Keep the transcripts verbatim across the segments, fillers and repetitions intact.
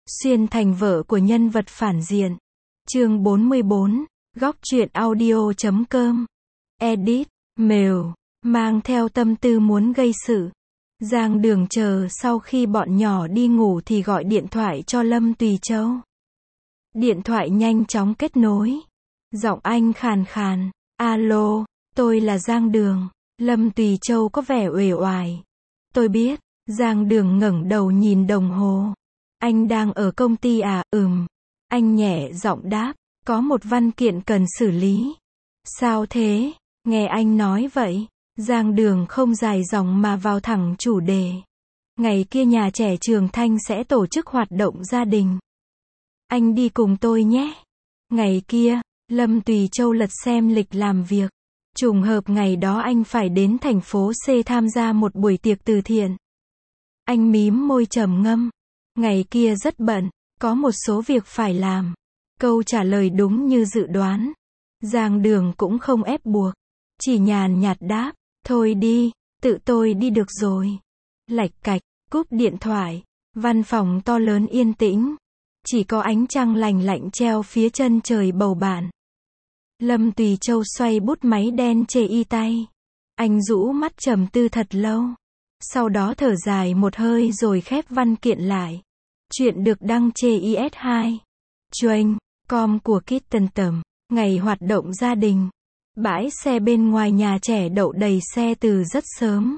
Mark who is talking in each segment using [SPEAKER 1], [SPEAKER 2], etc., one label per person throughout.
[SPEAKER 1] Xuyên thành vợ của nhân vật phản diện. Chương bốn mươi bốn, góc truyện audio chấm com. Edit, mail, mang theo tâm tư muốn gây sự. Giang Đường chờ sau khi bọn nhỏ đi ngủ thì gọi điện thoại cho Lâm Tùy Châu. Điện thoại nhanh chóng kết nối. Giọng anh khàn khàn. Alo, tôi là Giang Đường. Lâm Tùy Châu có vẻ uể oải. Tôi biết. Giang Đường ngẩng đầu nhìn đồng hồ. Anh đang ở công ty à? Ừm. Anh nhẹ giọng đáp. Có một văn kiện cần xử lý. Sao thế? Nghe anh nói vậy. Giang Đường không dài dòng mà vào thẳng chủ đề. Ngày kia nhà trẻ Trường Thanh sẽ tổ chức hoạt động gia đình. Anh đi cùng tôi nhé. Ngày kia, Lâm Tùy Châu lật xem lịch làm việc. Trùng hợp ngày đó anh phải đến thành phố C tham gia một buổi tiệc từ thiện. Anh mím môi trầm ngâm. Ngày kia rất bận, có một số việc phải làm. Câu trả lời đúng như dự đoán. Giang Đường cũng không ép buộc. Chỉ nhàn nhạt đáp. Thôi đi, tự tôi đi được rồi. Lạch cạch, cúp điện thoại. Văn phòng to lớn yên tĩnh. Chỉ có ánh trăng lành lạnh treo phía chân trời bầu bạn. Lâm Tùy Châu xoay bút máy đen chê y tay. Anh rũ mắt trầm tư thật lâu. Sau đó thở dài một hơi rồi khép văn kiện lại. Chuyện được đăng chê i ét hai. Chuyên, com của Kitten Tầm. Ngày hoạt động gia đình. Bãi xe bên ngoài nhà trẻ đậu đầy xe từ rất sớm.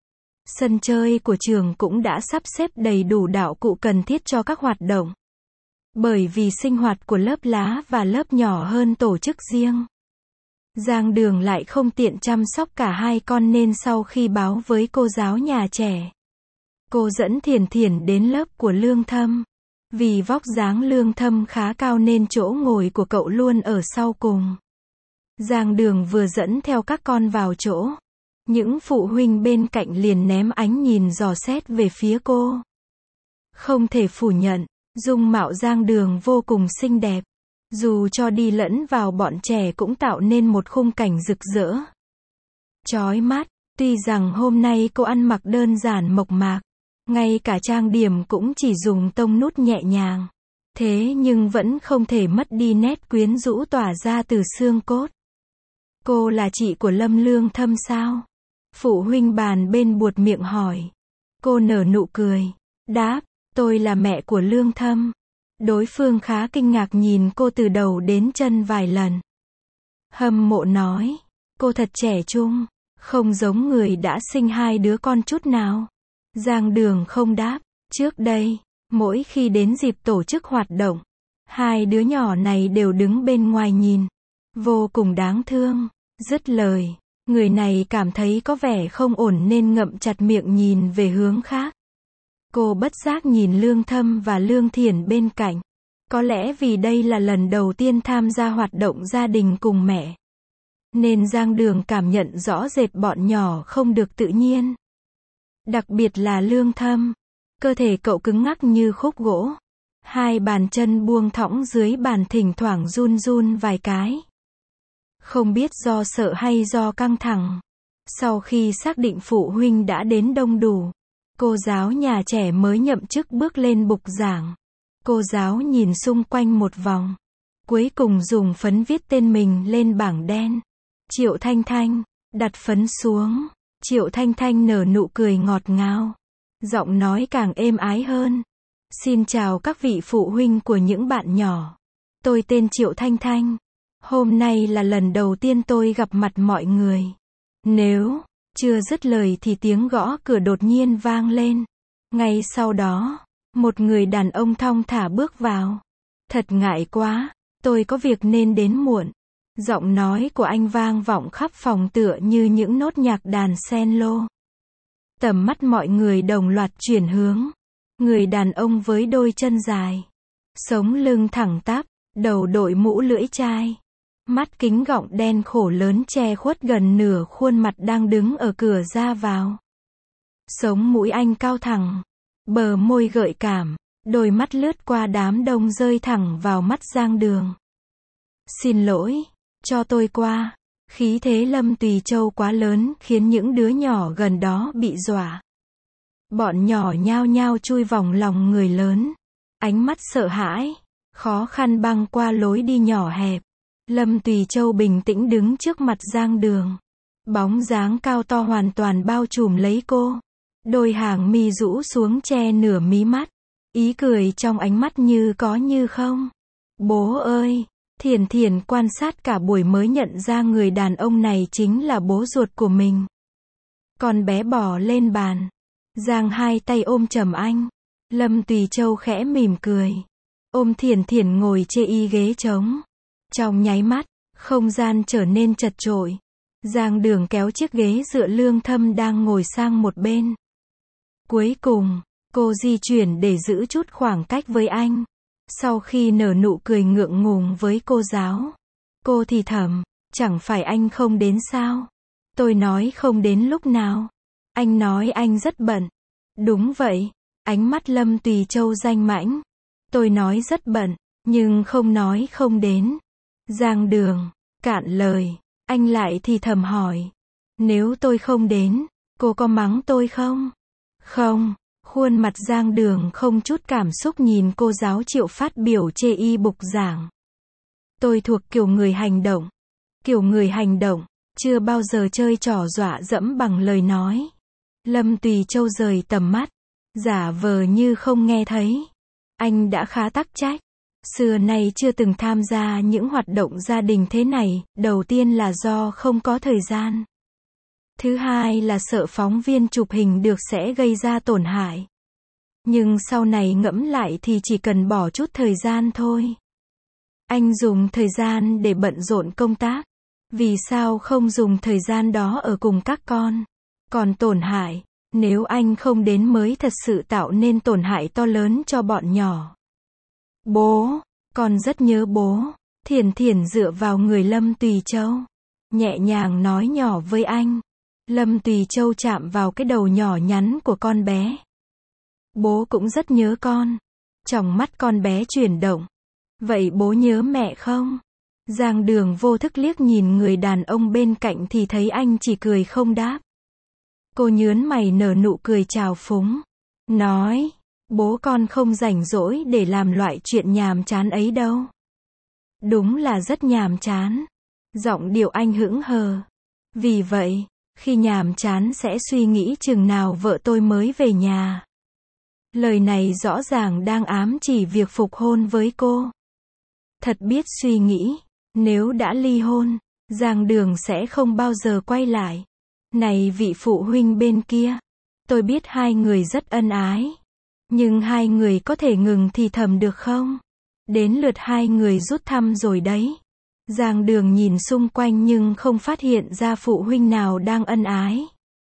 [SPEAKER 1] Sân chơi của trường cũng đã sắp xếp đầy đủ đạo cụ cần thiết cho các hoạt động. Bởi vì sinh hoạt của lớp lá và lớp nhỏ hơn tổ chức riêng. Giang Đường lại không tiện chăm sóc cả hai con nên sau khi báo với cô giáo nhà trẻ, cô dẫn Thiền Thiền đến lớp của Lương Thâm. Vì vóc dáng Lương Thâm khá cao nên chỗ ngồi của cậu luôn ở sau cùng. Giang Đường vừa dẫn theo các con vào chỗ. Những phụ huynh bên cạnh liền ném ánh nhìn dò xét về phía cô. Không thể phủ nhận, dung mạo Giang Đường vô cùng xinh đẹp. Dù cho đi lẫn vào bọn trẻ cũng tạo nên một khung cảnh rực rỡ. Chói mắt, tuy rằng hôm nay cô ăn mặc đơn giản mộc mạc. Ngay cả trang điểm cũng chỉ dùng tông nút nhẹ nhàng. Thế nhưng vẫn không thể mất đi nét quyến rũ tỏa ra từ xương cốt. Cô là chị của Lâm Lương Thâm sao? Phụ huynh bàn bên buột miệng hỏi. Cô nở nụ cười. Đáp, tôi là mẹ của Lương Thâm. Đối phương khá kinh ngạc nhìn cô từ đầu đến chân vài lần. Hâm mộ nói. Cô thật trẻ trung. Không giống người đã sinh hai đứa con chút nào. Giang Đường không đáp. Trước đây, mỗi khi đến dịp tổ chức hoạt động, hai đứa nhỏ này đều đứng bên ngoài nhìn. Vô cùng đáng thương. Dứt lời, người này cảm thấy có vẻ không ổn nên ngậm chặt miệng nhìn về hướng khác. Cô bất giác nhìn Lương Thâm và Lương Thiển bên cạnh. Có lẽ vì đây là lần đầu tiên tham gia hoạt động gia đình cùng mẹ. Nên Giang Đường cảm nhận rõ rệt bọn nhỏ không được tự nhiên. Đặc biệt là Lương Thâm. Cơ thể cậu cứng ngắc như khúc gỗ. Hai bàn chân buông thõng dưới bàn thỉnh thoảng run run vài cái. Không biết do sợ hay do căng thẳng. Sau khi xác định phụ huynh đã đến đông đủ, cô giáo nhà trẻ mới nhậm chức bước lên bục giảng. Cô giáo nhìn xung quanh một vòng. Cuối cùng dùng phấn viết tên mình lên bảng đen. Triệu Thanh Thanh. Đặt phấn xuống. Triệu Thanh Thanh nở nụ cười ngọt ngào. Giọng nói càng êm ái hơn. Xin chào các vị phụ huynh của những bạn nhỏ. Tôi tên Triệu Thanh Thanh. Hôm nay là lần đầu tiên tôi gặp mặt mọi người. Nếu chưa dứt lời thì tiếng gõ cửa đột nhiên vang lên. Ngay sau đó, một người đàn ông thong thả bước vào. Thật ngại quá, tôi có việc nên đến muộn. Giọng nói của anh vang vọng khắp phòng tựa như những nốt nhạc đàn cello. Tầm mắt mọi người đồng loạt chuyển hướng. Người đàn ông với đôi chân dài, sống lưng thẳng tắp, đầu đội mũ lưỡi chai. Mắt kính gọng đen khổ lớn che khuất gần nửa khuôn mặt đang đứng ở cửa ra vào. Sống mũi anh cao thẳng, bờ môi gợi cảm, đôi mắt lướt qua đám đông rơi thẳng vào mắt Giang Đường. Xin lỗi, cho tôi qua. Khí thế Lâm Tùy Châu quá lớn khiến những đứa nhỏ gần đó bị dọa. Bọn nhỏ nhao nhao chui vòng lòng người lớn. Ánh mắt sợ hãi, khó khăn băng qua lối đi nhỏ hẹp. Lâm Tùy Châu bình tĩnh đứng trước mặt Giang Đường. Bóng dáng cao to hoàn toàn bao trùm lấy cô. Đôi hàng mi rũ xuống che nửa mí mắt. Ý cười trong ánh mắt như có như không. Bố ơi! Thiển Thiển quan sát cả buổi mới nhận ra người đàn ông này chính là bố ruột của mình. Con bé bò lên bàn. Giang hai tay ôm chầm anh. Lâm Tùy Châu khẽ mỉm cười. Ôm Thiển Thiển ngồi chê y ghế trống. Trong nháy mắt, không gian trở nên chật chội. Giang Đường kéo chiếc ghế dựa lương thâm đang ngồi sang một bên. Cuối cùng, cô di chuyển để giữ chút khoảng cách với anh. Sau khi nở nụ cười ngượng ngùng với cô giáo, cô thì thầm, chẳng phải anh không đến sao? Tôi nói không đến lúc nào? Anh nói anh rất bận. Đúng vậy. Ánh mắt Lâm Tùy Châu danh mãnh. Tôi nói rất bận, nhưng không nói không đến. Giang Đường, cạn lời, anh lại thì thầm hỏi. Nếu tôi không đến, cô có mắng tôi không? Không. Khuôn mặt Giang Đường không chút cảm xúc nhìn cô giáo Triệu phát biểu chê y bục giảng. Tôi thuộc kiểu người hành động. Kiểu người hành động, chưa bao giờ chơi trò dọa dẫm bằng lời nói. Lâm Tùy Châu rời tầm mắt, giả vờ như không nghe thấy. Anh đã khá tắc trách. Xưa nay chưa từng tham gia những hoạt động gia đình thế này, đầu tiên là do không có thời gian. Thứ hai là sợ phóng viên chụp hình được sẽ gây ra tổn hại. Nhưng sau này ngẫm lại thì chỉ cần bỏ chút thời gian thôi. Anh dùng thời gian để bận rộn công tác. Vì sao không dùng thời gian đó ở cùng các con? Còn tổn hại, nếu anh không đến mới thật sự tạo nên tổn hại to lớn cho bọn nhỏ. Bố, con rất nhớ bố. Thiển Thiển dựa vào người Lâm Tùy Châu, nhẹ nhàng nói nhỏ với anh. Lâm Tùy Châu chạm vào cái đầu nhỏ nhắn của con bé. Bố cũng rất nhớ con. Tròng mắt con bé chuyển động. Vậy bố nhớ mẹ không? Giang Đường vô thức liếc nhìn người đàn ông bên cạnh thì thấy anh chỉ cười không đáp. Cô nhớn mày nở nụ cười trào phúng. Nói, bố con không rảnh rỗi để làm loại chuyện nhàm chán ấy đâu. Đúng là rất nhàm chán. Giọng điệu anh hững hờ. Vì vậy, khi nhàm chán sẽ suy nghĩ chừng nào vợ tôi mới về nhà. Lời này rõ ràng đang ám chỉ việc phục hôn với cô. Thật biết suy nghĩ, nếu đã ly hôn, Giang Đường sẽ không bao giờ quay lại. Này vị phụ huynh bên kia, tôi biết hai người rất ân ái. Nhưng hai người có thể ngừng thì thầm được không? Đến lượt hai người rút thăm rồi đấy. Giang Đường nhìn xung quanh nhưng không phát hiện ra phụ huynh nào đang ân ái.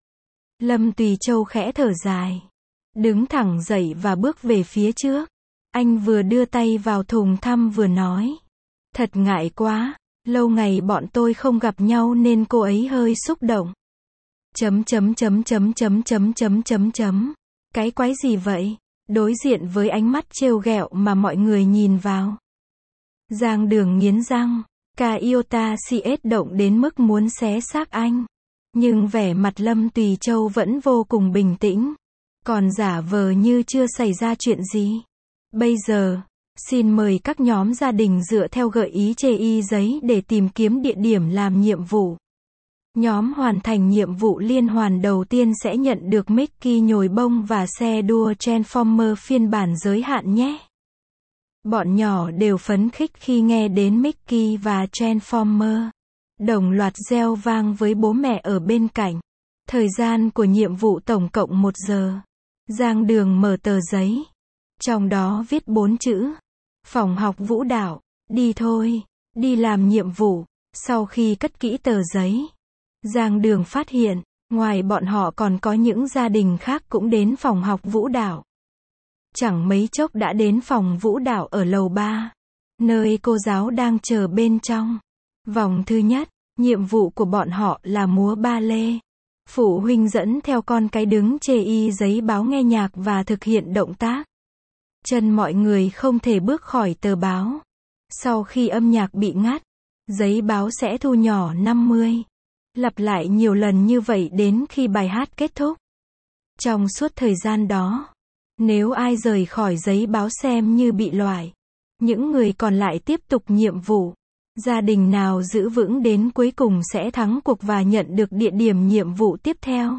[SPEAKER 1] Lâm Tùy Châu khẽ thở dài. Đứng thẳng dậy và bước về phía trước. Anh vừa đưa tay vào thùng thăm vừa nói. Thật ngại quá, lâu ngày bọn tôi không gặp nhau nên cô ấy hơi xúc động. Chấm chấm chấm chấm chấm chấm chấm chấm chấm. Cái quái gì vậy? Đối diện với ánh mắt trêu ghẹo mà mọi người nhìn vào. Giang Đường nghiến răng. Cả iota cs động đến mức muốn xé xác anh. Nhưng vẻ mặt Lâm Tùy Châu vẫn vô cùng bình tĩnh. Còn giả vờ như chưa xảy ra chuyện gì. Bây giờ, xin mời các nhóm gia đình dựa theo gợi ý chê y giấy để tìm kiếm địa điểm làm nhiệm vụ. Nhóm hoàn thành nhiệm vụ liên hoàn đầu tiên sẽ nhận được Mickey nhồi bông và xe đua Transformer phiên bản giới hạn nhé. Bọn nhỏ đều phấn khích khi nghe đến Mickey và Transformer. Đồng loạt reo vang với bố mẹ ở bên cạnh. Thời gian của nhiệm vụ tổng cộng một giờ. Giang Đường mở tờ giấy. Trong đó viết bốn chữ. Phòng học vũ đạo. Đi thôi. Đi làm nhiệm vụ. Sau khi cất kỹ tờ giấy, Giang Đường phát hiện, ngoài bọn họ còn có những gia đình khác cũng đến phòng học vũ đạo. Chẳng mấy chốc đã đến phòng vũ đạo ở lầu ba, nơi cô giáo đang chờ bên trong. Vòng thứ nhất, nhiệm vụ của bọn họ là múa ba lê. Phụ huynh dẫn theo con cái đứng chê y giấy báo nghe nhạc và thực hiện động tác. Chân mọi người không thể bước khỏi tờ báo. Sau khi âm nhạc bị ngắt, giấy báo sẽ thu nhỏ năm mươi. Lặp lại nhiều lần như vậy đến khi bài hát kết thúc. Trong suốt thời gian đó, Nếu ai rời khỏi giấy báo xem như bị loại. Những người còn lại tiếp tục nhiệm vụ. Gia đình nào giữ vững đến cuối cùng sẽ thắng cuộc và nhận được địa điểm nhiệm vụ tiếp theo.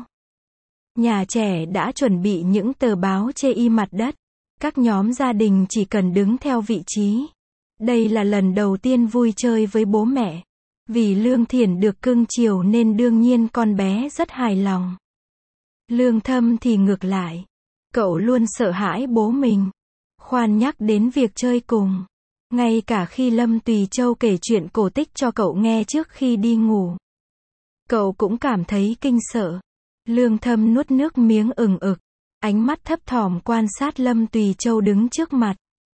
[SPEAKER 1] Nhà trẻ đã chuẩn bị những tờ báo chê y mặt đất. Các nhóm gia đình chỉ cần đứng theo vị trí. Đây là lần đầu tiên vui chơi với bố mẹ. Vì Lương Thiển được cưng chiều nên đương nhiên con bé rất hài lòng. Lương Thâm thì ngược lại. Cậu luôn sợ hãi bố mình. Khoan nhắc đến việc chơi cùng. Ngay cả khi Lâm Tùy Châu kể chuyện cổ tích cho cậu nghe trước khi đi ngủ. Cậu cũng cảm thấy kinh sợ. Lương Thâm nuốt nước miếng ừng ực. Ánh mắt thấp thỏm quan sát Lâm Tùy Châu đứng trước mặt.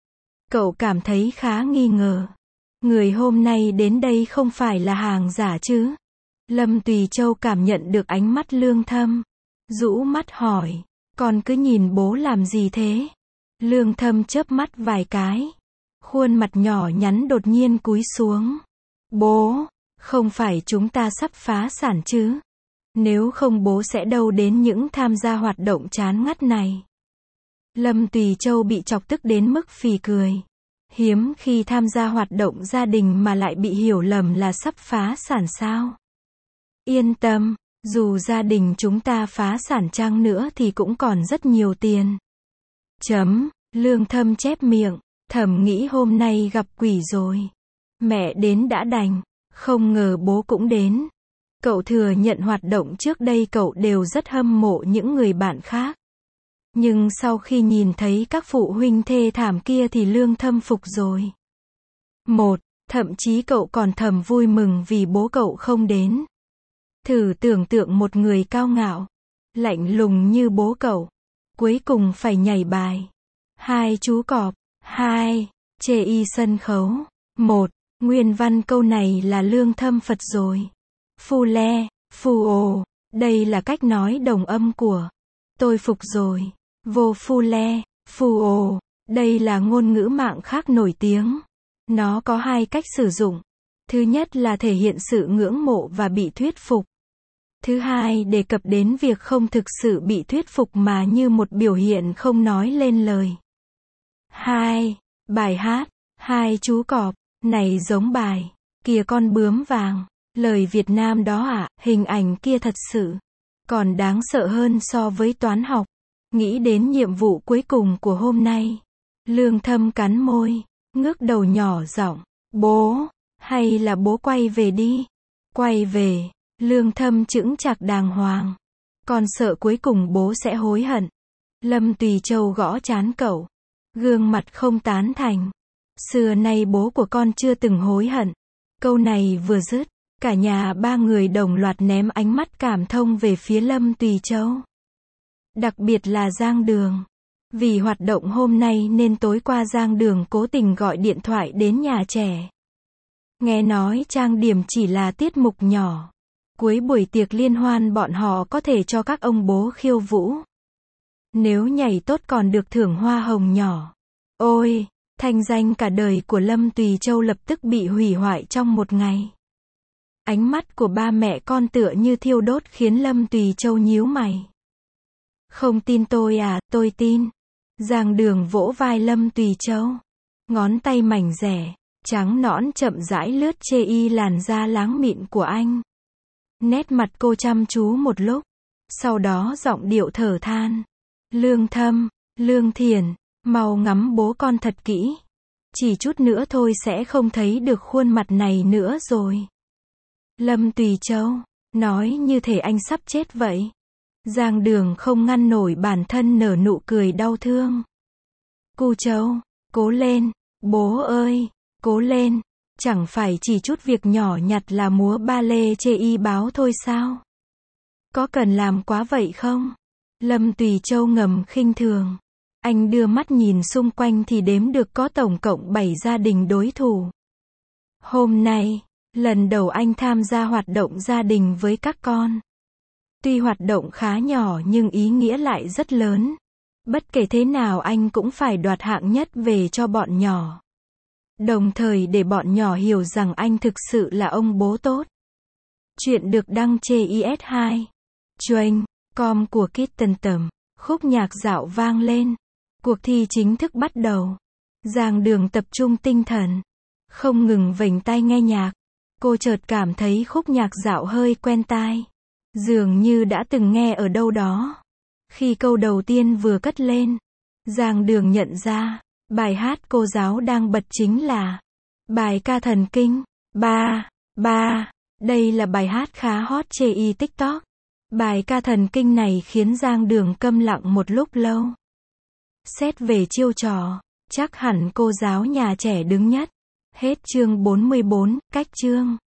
[SPEAKER 1] Cậu cảm thấy khá nghi ngờ. Người hôm nay đến đây không phải là hàng giả chứ? Lâm Tùy Châu cảm nhận được ánh mắt Lương Thâm. Rũ mắt hỏi. Con cứ nhìn bố làm gì thế? Lương Thâm chớp mắt vài cái. Khuôn mặt nhỏ nhắn đột nhiên cúi xuống. Bố, không phải chúng ta sắp phá sản chứ? Nếu không bố sẽ đâu đến những tham gia hoạt động chán ngắt này. Lâm Tùy Châu bị chọc tức đến mức phì cười. Hiếm khi tham gia hoạt động gia đình mà lại bị hiểu lầm là sắp phá sản sao? Yên tâm, dù gia đình chúng ta phá sản chăng nữa thì cũng còn rất nhiều tiền. Chấm, Lương Thâm chép miệng, thầm nghĩ hôm nay gặp quỷ rồi. Mẹ đến đã đành, không ngờ bố cũng đến. Cậu thừa nhận hoạt động trước đây cậu đều rất hâm mộ những người bạn khác. Nhưng sau khi nhìn thấy các phụ huynh thê thảm kia thì Lương Thâm phục rồi. Một, thậm chí cậu còn thầm vui mừng vì bố cậu không đến. Thử tưởng tượng một người cao ngạo, lạnh lùng như bố cậu, cuối cùng phải nhảy bài. Hai chú cọp. Hai, chê y sân khấu. Một, nguyên văn câu này là Lương Thâm Phật rồi. Phu le, phu ồ, đây là cách nói đồng âm của tôi phục rồi. Vô phu le, phu ồ, đây là ngôn ngữ mạng khác nổi tiếng. Nó có hai cách sử dụng. Thứ nhất là thể hiện sự ngưỡng mộ và bị thuyết phục. Thứ hai đề cập đến việc không thực sự bị thuyết phục mà như một biểu hiện không nói lên lời. Hai, bài hát, hai chú cọp, này giống bài, kìa con bướm vàng, lời Việt Nam đó ạ, à, hình ảnh kia thật sự còn đáng sợ hơn so với toán học. Nghĩ đến nhiệm vụ cuối cùng của hôm nay, Lương Thâm cắn môi, ngước đầu nhỏ giọng, bố, hay là bố quay về đi. Quay về, Lương Thâm chững chạc đàng hoàng. Con sợ cuối cùng bố sẽ hối hận. Lâm Tùy Châu gõ trán cậu. Gương mặt không tán thành. Xưa nay bố của con chưa từng hối hận. Câu này vừa dứt, cả nhà ba người đồng loạt ném ánh mắt cảm thông về phía Lâm Tùy Châu. Đặc biệt là Giang Đường. Vì hoạt động hôm nay nên tối qua Giang Đường cố tình gọi điện thoại đến nhà trẻ. Nghe nói trang điểm chỉ là tiết mục nhỏ. Cuối buổi tiệc liên hoan bọn họ có thể cho các ông bố khiêu vũ. Nếu nhảy tốt còn được thưởng hoa hồng nhỏ. Ôi, thanh danh cả đời của Lâm Tùy Châu lập tức bị hủy hoại trong một ngày. Ánh mắt của ba mẹ con tựa như thiêu đốt khiến Lâm Tùy Châu nhíu mày. Không tin tôi à, tôi tin. Giang Đường vỗ vai Lâm Tùy Châu. Ngón tay mảnh dẻ, trắng nõn chậm rãi lướt chê y làn da láng mịn của anh. Nét mặt cô chăm chú một lúc. Sau đó giọng điệu thở than. Lương Thâm, Lương Thiển, mau ngắm bố con thật kỹ. Chỉ chút nữa thôi sẽ không thấy được khuôn mặt này nữa rồi. Lâm Tùy Châu, nói như thể anh sắp chết vậy. Giang Đường không ngăn nổi bản thân nở nụ cười đau thương. Cu Châu, cố lên, bố ơi, cố lên. Chẳng phải chỉ chút việc nhỏ nhặt là múa ba lê chê y báo thôi sao? Có cần làm quá vậy không? Lâm Tùy Châu ngầm khinh thường. Anh đưa mắt nhìn xung quanh thì đếm được có tổng cộng bảy gia đình đối thủ. Hôm nay, lần đầu anh tham gia hoạt động gia đình với các con. Tuy hoạt động khá nhỏ nhưng ý nghĩa lại rất lớn. Bất kể thế nào anh cũng phải đoạt hạng nhất về cho bọn nhỏ. Đồng thời để bọn nhỏ hiểu rằng anh thực sự là ông bố tốt. Chuyện được đăng trên i ét hai. Chuyên, com của Kitten Tầm. Khúc nhạc dạo vang lên. Cuộc thi chính thức bắt đầu. Giang Đường tập trung tinh thần, không ngừng vểnh tai nghe nhạc. Cô chợt cảm thấy khúc nhạc dạo hơi quen tai, dường như đã từng nghe ở đâu đó. Khi câu đầu tiên vừa cất lên, Giang Đường nhận ra, bài hát cô giáo đang bật chính là bài ca thần kinh. Ba, ba, đây là bài hát khá hot trên TikTok. Bài ca thần kinh này khiến Giang Đường câm lặng một lúc lâu. Xét về chiêu trò, chắc hẳn cô giáo nhà trẻ đứng nhất. Hết chương bốn mươi bốn, cách chương.